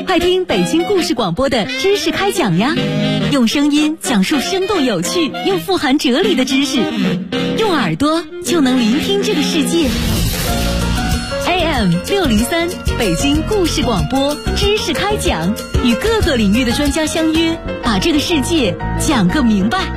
快听北京故事广播的知识开讲呀，用声音讲述生动有趣又富含哲理的知识，用耳朵就能聆听这个世界。AM 603北京故事广播知识开讲，与各个领域的专家相约，把这个世界讲个明白。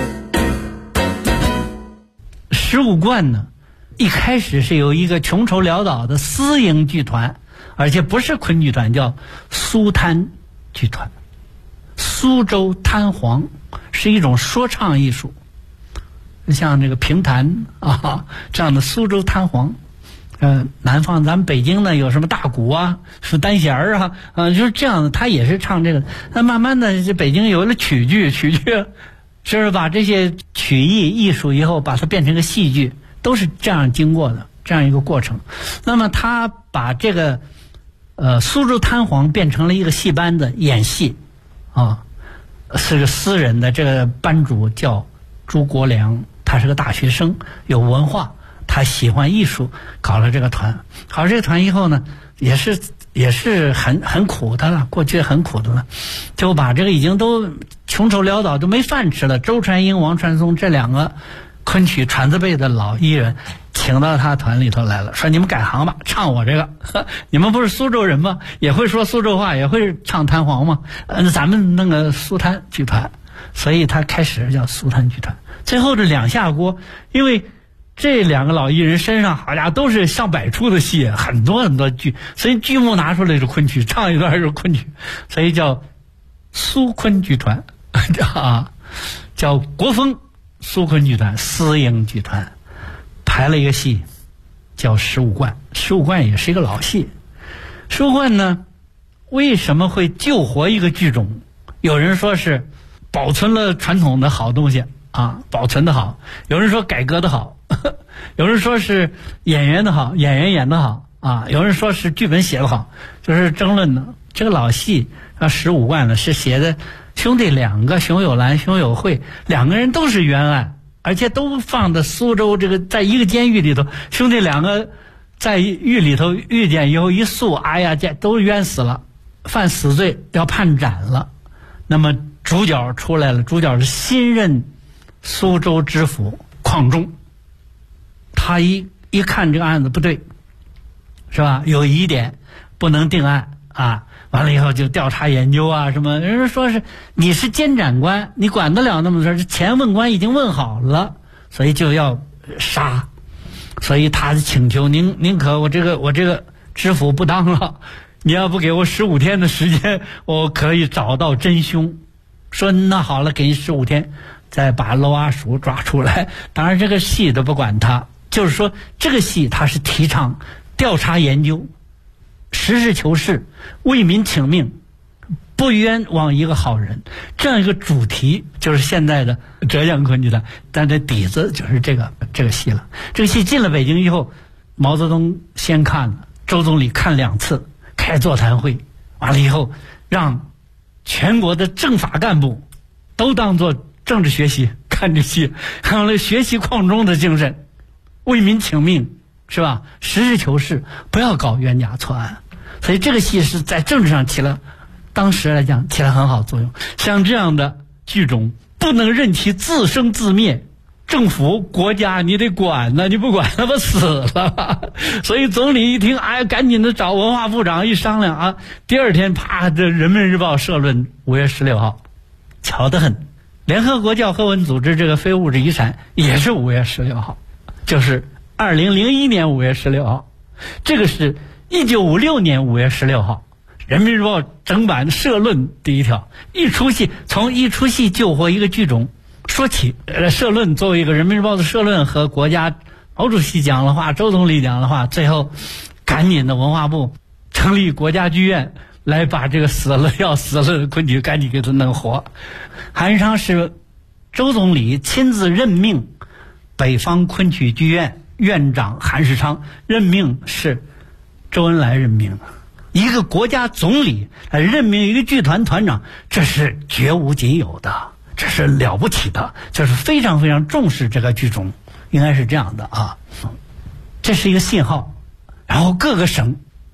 十五贯呢，一开始是由一个穷愁潦倒的私营剧团，而且不是昆剧团，叫苏滩剧团。苏州滩簧是一种说唱艺术，像这个评弹啊这样的苏州滩簧。南方咱们北京呢有什么大鼓啊，是单弦儿就是这样的，他也是唱这个。那慢慢的，这北京有了曲剧是把这些曲艺术以后把它变成个戏剧，都是这样经过的这样一个过程。那么他把这个苏州滩簧变成了一个戏班子演戏是个私人的，这个班主叫朱国良，他是个大学生，有文化，他喜欢艺术，搞了这个团。搞了这个团以后呢，也是很苦的了，过去很苦的了，就把这个已经都穷愁潦倒，都没饭吃了，周传英、王传松这两个昆曲传字辈的老艺人请到他团里头来了，说你们改行吧，唱我这个。你们不是苏州人吗？也会说苏州话，也会唱滩簧吗？咱们弄个苏滩剧团。所以他开始叫苏滩剧团。最后这两下锅，因为这两个老艺人身上好家伙都是上百出的戏，很多很多剧，所以剧目拿出来是昆曲，唱一段是昆曲，所以叫苏昆剧团叫国风苏昆剧团，私营剧团。排了一个戏叫十五贯，十五贯也是一个老戏。十五贯呢，为什么会救活一个剧种？有人说是保存了传统的好东西保存的好，有人说改革的好，有人说是演员的好，演员演的好有人说是剧本写的好，就是争论的。这个老戏十五贯呢，是写的兄弟两个，熊有兰、熊有惠，两个人都是冤案，而且都放在苏州这个在一个监狱里头，兄弟两个在狱里头遇见以后一诉，哎呀，这都冤死了，犯死罪要判斩了。那么主角出来了，主角是新任苏州知府邝中，他一看这个案子不对，是吧？有疑点，不能定案完了以后就调查研究什么。人家说是你是监斩官，你管得了那么多事？前问官已经问好了，所以就要杀。所以他请求宁可我这个知府不当了，你要不给我15天的时间，我可以找到真凶。说那好了，给你15天，再把娄阿叔抓出来。当然这个戏都不管他，就是说这个戏他是提倡调查研究，实事求是，为民请命，不冤枉一个好人，这样一个主题就是现在的浙江昆剧团，但这底子就是这个戏了。这个戏进了北京以后，毛泽东先看了，周总理看2次，开座谈会，完了以后让全国的政法干部都当作政治学习看这戏，看了学习邝中的精神，为民请命，是吧？实事求是，不要搞冤假错案。所以这个戏是在政治上当时来讲起了很好作用。像这样的剧种不能任其自生自灭，政府国家你得管呢，你不管他不死了。所以总理一听，赶紧的找文化部长一商量第二天啪，这人民日报社论5月16号，巧得很。联合国教科文组织这个非物质遗产也是5月16号，就是2001年5月16号，这个是1956年5月16号。人民日报整版社论第一条，从一出戏救活一个剧种说起。社论作为一个人民日报的社论和国家毛主席讲了话，周总理讲了话，最后赶紧的文化部成立国家剧院来把这个要死了的昆曲赶紧给他弄活。韩商是周总理亲自任命北方昆曲剧院院长韩世昌，任命是周恩来任命。一个国家总理任命一个剧团团长，这是绝无仅有的，这是了不起的，就是非常非常重视这个剧种，应该是这样的这是一个信号。然后各个省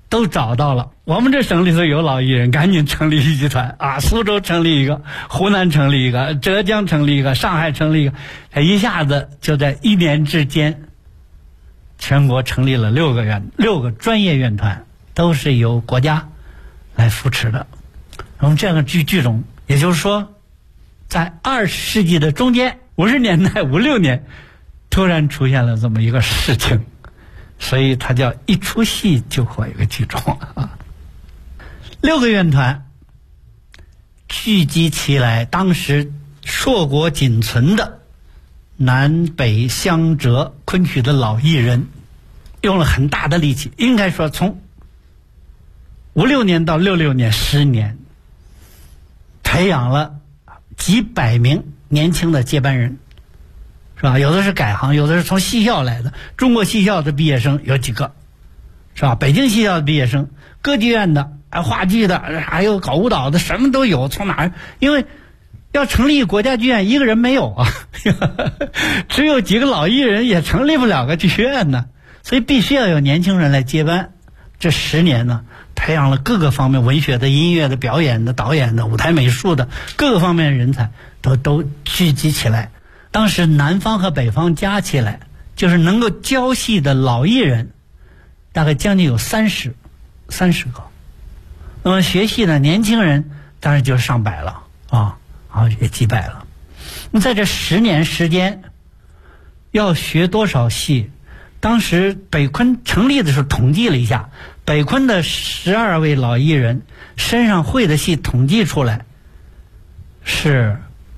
都找到了，我们这省里头有老艺人，赶紧成立一集团啊！苏州成立一个，湖南成立一个，浙江成立一个，上海成立一个，一下子就在1年之间，全国成立了6个专业院团，都是由国家来扶持的。我们这个剧种，也就是说，在20世纪的中间，50年代5、6年，突然出现了这么一个事情。所以它叫一出戏就火一个剧种啊！6个院团聚集起来，当时硕果仅存的南北相折昆曲的老艺人，用了很大的力气，应该说从56年到66年10年，培养了几百名年轻的接班人。是吧？有的是改行，有的是从戏校来的。中国戏校的毕业生有几个，是吧？北京戏校的毕业生，歌剧院的，话剧的，还有搞舞蹈的，什么都有。从哪儿？因为要成立国家剧院，一个人没有啊，只有几个老艺人也成立不了个剧院呢。所以必须要有年轻人来接班。这10年呢，培养了各个方面，文学的、音乐的、表演的、导演的、舞台美术的各个方面的人才都聚集起来。当时南方和北方加起来，就是能够教戏的老艺人，大概将近有30个。那么学戏的年轻人，当然就是上百了啊，也几百了。那在这10年时间，要学多少戏？当时北昆成立的时候统计了一下，北昆的12位老艺人身上会的戏统计出来是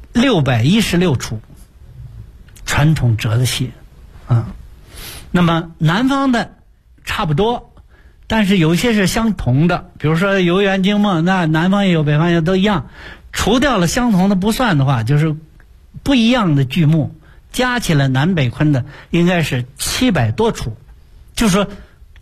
616出。传统折子戏，那么南方的差不多，但是有些是相同的，比如说《游园惊梦》，那南方也有，北方也有，都一样。除掉了相同的不算的话，就是不一样的剧目加起来，南北昆的应该是700多出，就是说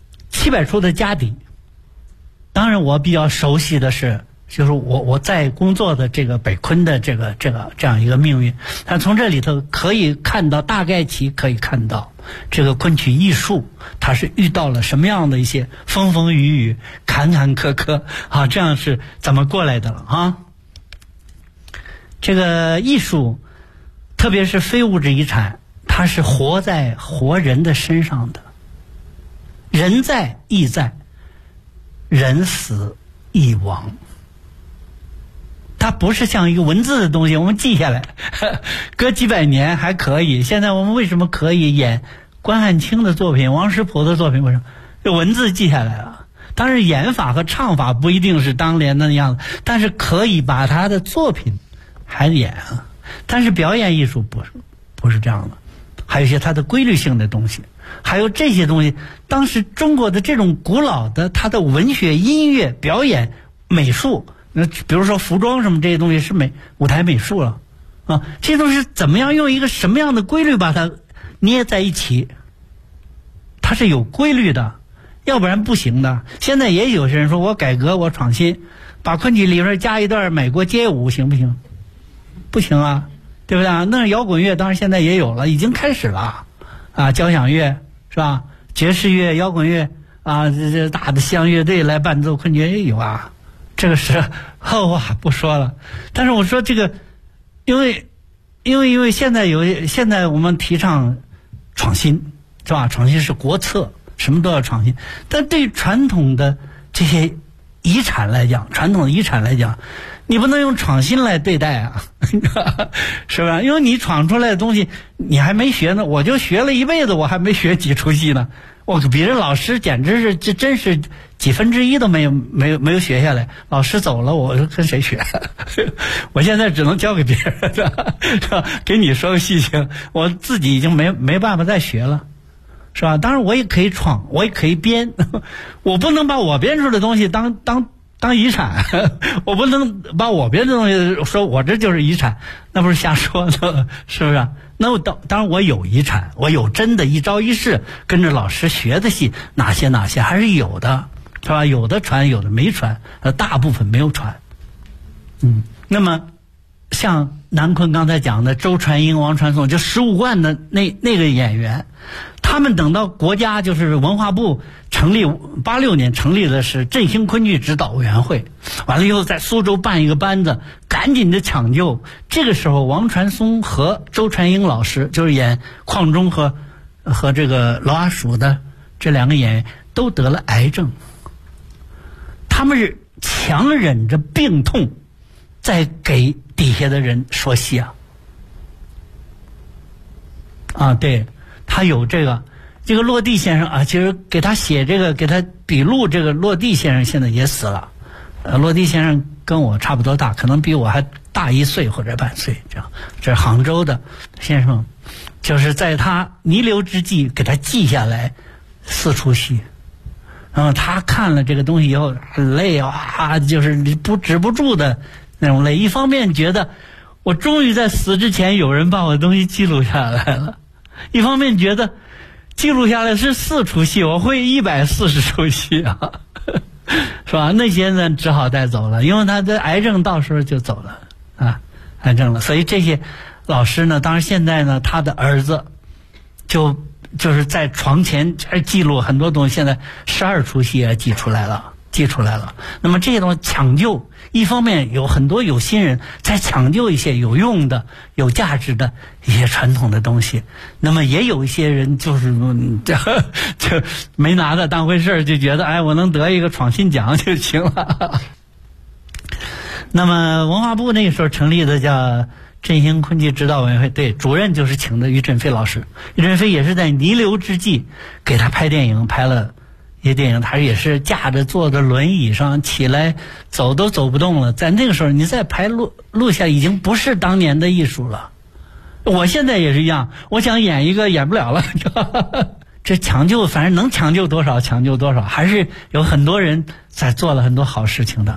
700出的家底。当然，我比较熟悉的是。就是我在工作的这个北昆的这样一个命运，但从这里头可以看到，大概其可以看到这个昆曲艺术它是遇到了什么样的一些风风雨雨、坎坎坷坷啊，这样是怎么过来的了啊？这个艺术，特别是非物质遗产，它是活在活人的身上的，人在亦在，人死亦亡。它不是像一个文字的东西，我们记下来，隔几百年还可以。现在我们为什么可以演关汉卿的作品、王实甫的作品？为什么？这文字记下来了。当然，演法和唱法不一定是当年的样子，但是可以把他的作品还演啊。但是表演艺术不是这样的，还有一些它的规律性的东西，还有这些东西。当时中国的这种古老的它的文学、音乐、表演、美术。那比如说服装什么这些东西是舞台美术了啊，这都是怎么样用一个什么样的规律把它捏在一起？它是有规律的，要不然不行的。现在也有些人说我改革，我创新，把昆曲里边加一段美国街舞行不行？不行啊，对不对啊？那摇滚乐当然现在也有了，已经开始了啊，交响乐是吧？爵士乐、摇滚乐啊，这大的西洋乐队来伴奏昆曲也有啊。这个是后话不说了，但是我说这个，因为现在我们提倡创新，是吧？创新是国策，什么都要创新。但对传统的这些遗产来讲，你不能用创新来对待啊，是吧？因为你闯出来的东西你还没学呢，我就学了一辈子，我还没学几出戏呢。我比这老师简直是，这真是1/10都没有学下来。老师走了，我跟谁学？我现在只能交给别人，是吧？给你说个细情，我自己已经没办法再学了，是吧？当然我也可以创，我也可以编，我不能把我编出的东西当遗产，我不能把我编的东西说我这就是遗产，那不是瞎说的，是不是？那当然我有遗产，我有真的一招一式跟着老师学的戏，哪些还是有的，是吧？有的传，有的没传，大部分没有传。那么像南昆刚才讲的周传英、王传颂，就15贯的那个演员，他他们等到国家就是文化部成立86年成立的是振兴昆剧指导委员会，完了以后在苏州办一个班子，赶紧的抢救。这个时候王传松和周传英老师，就是演邝中和这个老阿鼠的这两个演员都得了癌症，他们是强忍着病痛在给底下的人说戏啊，对，他有这个落地先生啊，其实给他写这个给他笔录，这个落地先生现在也死了。落地先生跟我差不多大，可能比我还大1岁或者半岁，这样。这是杭州的先生，就是在他弥留之际给他记下来4出戏。他看了这个东西以后很累啊，就是止不住的那种累。一方面觉得我终于在死之前有人把我的东西记录下来了，一方面觉得记录下来是4出戏，我会140出戏啊，是吧？那些呢只好带走了，因为他的癌症到时候就走了啊，癌症了。所以这些老师呢，当然现在呢，他的儿子就是在床前记录很多东西，现在12出戏也记出来了。那么这些东西抢救，一方面有很多有心人在抢救一些有用的、有价值的一些传统的东西，那么也有一些人就是就没拿它当回事，就觉得我能得一个创新奖就行了。那么文化部那个时候成立的叫振兴昆剧指导委员会，对，主任就是请的于振飞老师。于振飞也是在弥留之际给他拍电影，拍了一些电影，他也是架着坐在轮椅上，起来走都走不动了。在那个时候你再拍录下，已经不是当年的艺术了。我现在也是一样，我想演一个演不了了。这抢救，反正能抢救多少抢救多少，还是有很多人在做了很多好事情的。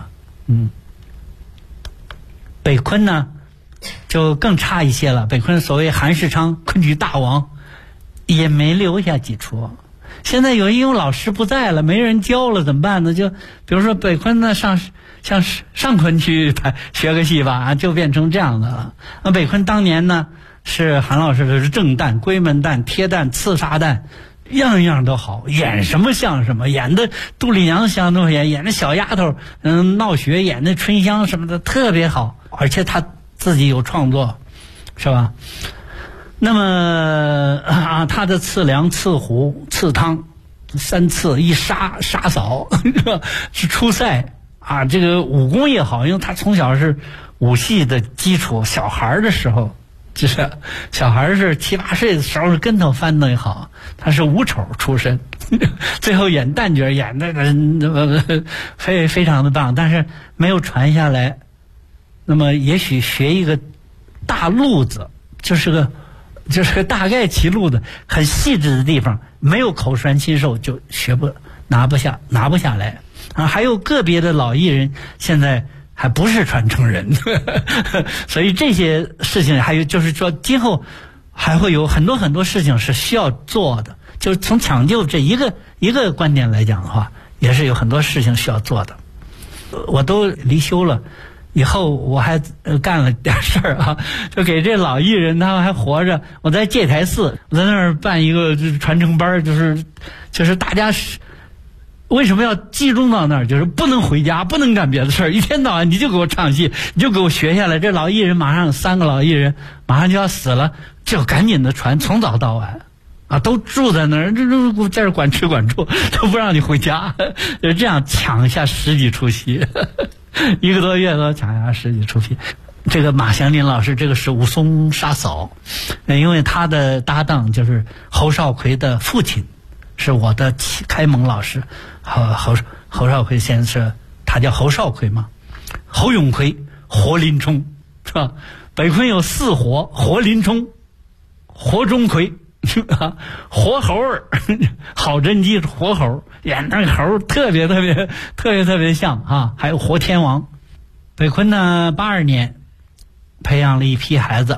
北昆呢就更差一些了，北昆所谓韩世昌昆剧大王也没留下几出。现在因为老师不在了，没人教了，怎么办呢？就比如说北昆呢上昆去学个戏吧，就变成这样的了。那北昆当年呢是韩老师的是正旦、闺门旦、贴旦、刺杀旦，样样都好，演什么像什么，演的杜丽娘像都演的小丫头，闹学演的春香什么的特别好，而且他自己有创作，是吧？那么他的刺梁、刺虎、刺汤3次一杀嫂是出塞啊，这个武功也好，因为他从小是武戏的基础，小孩的时候就是小孩是7、8岁的时候跟头翻得也好，他是武丑出身，最后演旦角演的非常的棒，但是没有传下来。那么也许学一个大路子，就是个大概齐路的很细致的地方，没有口传心授就拿不下来啊。还有个别的老艺人现在还不是传承人所以这些事情还有就是说今后还会有很多事情是需要做的，就是从抢救这一个观点来讲的话，也是有很多事情需要做的。我都离休了以后，我还干了点事儿啊，就给这老艺人他们还活着，我在戒台寺，我在那儿办一个就是传承班，就是大家为什么要集中到那儿，就是不能回家，不能干别的事儿，一天到晚你就给我唱戏，你就给我学下来。这老艺人马上有3个老艺人马上就要死了，就赶紧的传，从早到晚啊，都住在那儿，在这管吃管住，都不让你回家，就这样抢下10几出戏1个多月都抢下10几出戏。这个马祥林老师，这个是武松杀嫂，因为他的搭档就是侯少奎的父亲，是我的开蒙老师，侯少奎先生，他叫侯少奎嘛，侯永奎、活林冲，是吧？北昆有4活：活林冲、活钟馗、活猴儿，郝真基活猴，演那个猴特别像啊。还有活天王。北昆呢82年培养了一批孩子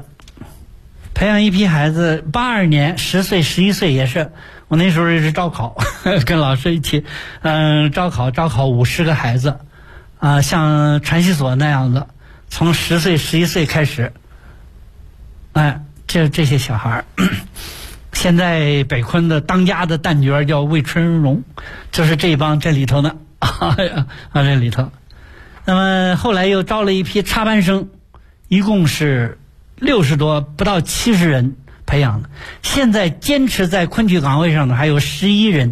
，82年10岁11岁也是，我那时候也是招考跟老师一起招考50个孩子啊，像传习所那样的，从10岁11岁开始，这些小孩现在北昆的当家的旦角叫魏春荣，就是这帮这里头呢这里头。那么后来又招了一批插班生，一共是60多不到70人培养的。现在坚持在昆曲岗位上的还有11人，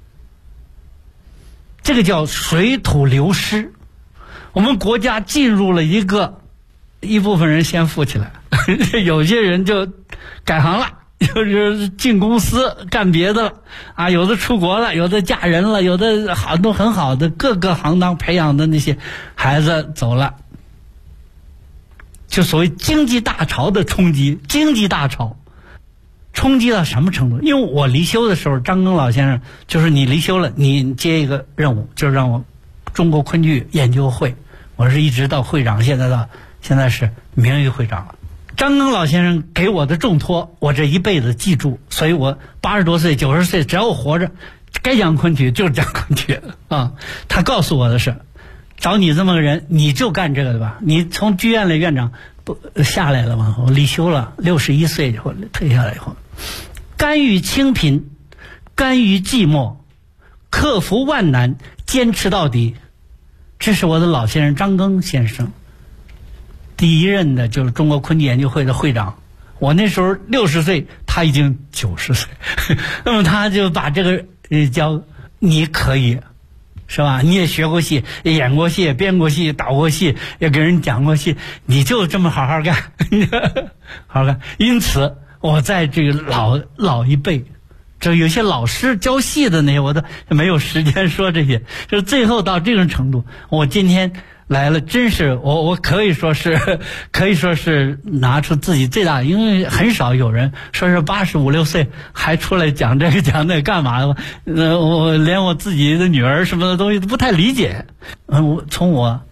这个叫水土流失。我们国家进入了一部分人先富起来，有些人就改行了，就是进公司干别的了啊，有的出国了，有的嫁人了，有的都很好的各个行当培养的那些孩子走了，就所谓经济大潮的冲击。经济大潮冲击到什么程度？因为我离休的时候，张庚老先生就是你离休了，你接一个任务，就是让我中国昆剧研究会，我是一直到会长，现在是名誉会长了。张庚老先生给我的重托，我这一辈子记住，所以我80多岁、90岁，只要我活着，该讲昆曲就是讲昆曲啊。他告诉我的是，找你这么个人，你就干这个的吧。你从剧院的院长不下来了吗？我离休了，61岁以后退下来以后，甘于清贫，甘于寂寞，克服万难，坚持到底。这是我的老先生张庚先生。第一任的就是中国昆剧研究会的会长，我那时候60岁，他已经90岁，那么他就把这个教你可以，是吧？你也学过戏，也演过戏，编过戏，导过戏，也给人讲过戏，你就这么好好干，好好干。因此，我在这个老一辈，这有些老师教戏的那些，我都没有时间说这些，就是最后到这种程度，我今天来了，真是我可以说是拿出自己最大的，因为很少有人说是85、6岁还出来讲这个讲那干嘛的。我连我自己的女儿什么的东西都不太理解。我从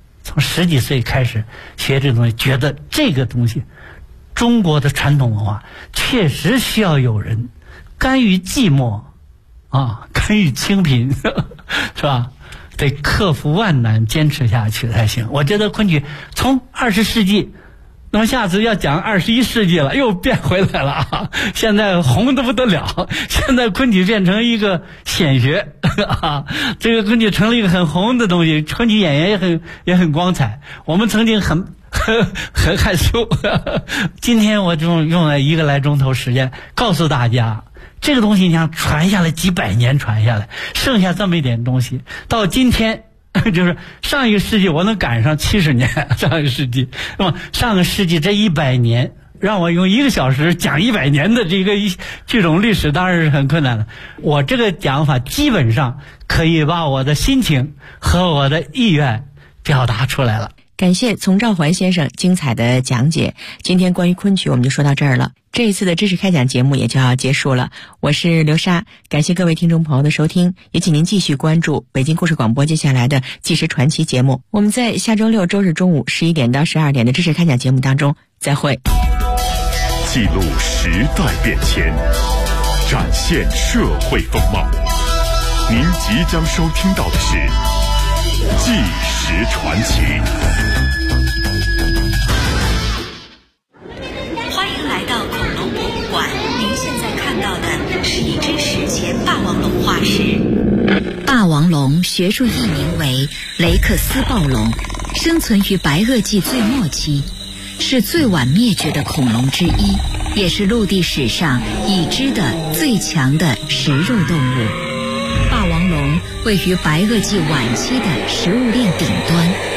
10几岁开始学这东西，觉得这个东西，中国的传统文化确实需要有人甘于寂寞啊，甘于清贫，是吧？得克服万难，坚持下去才行。我觉得昆曲从20世纪，那么下次要讲21世纪了，又变回来了啊！现在红得不得了，现在昆曲变成一个显学啊，这个昆曲成了一个很红的东西，昆曲演员也很光彩。我们曾经很害羞，今天我就用了1个来钟头时间告诉大家。这个东西你想传下来几百年传下来，剩下这么一点东西，到今天就是上一个世纪我能赶上70年，上一个世纪，那么上个世纪这100年，让我用1个小时讲100年的这种历史，当然是很困难的。我这个讲法基本上可以把我的心情和我的意愿表达出来了。 感谢丛兆环先生精彩的讲解。今天关于昆曲我们就说到这儿了，这一次的知识开讲节目也就要结束了。我是刘莎，感谢各位听众朋友的收听，也请您继续关注北京故事广播接下来的纪实传奇节目。我们在下周6、周日中午11点到12点的知识开讲节目当中再会。 记录时代变迁，展现社会风貌。您即将收听到的是纪实传奇。 欢迎来到恐龙博物馆，您现在看到的是一只史前霸王龙化石。霸王龙学术译名为雷克斯暴龙，生存于白垩纪最末期，是最晚灭绝的恐龙之一，也是陆地史上已知的最强的食肉动物。霸王龙位于白垩纪晚期的食物链顶端，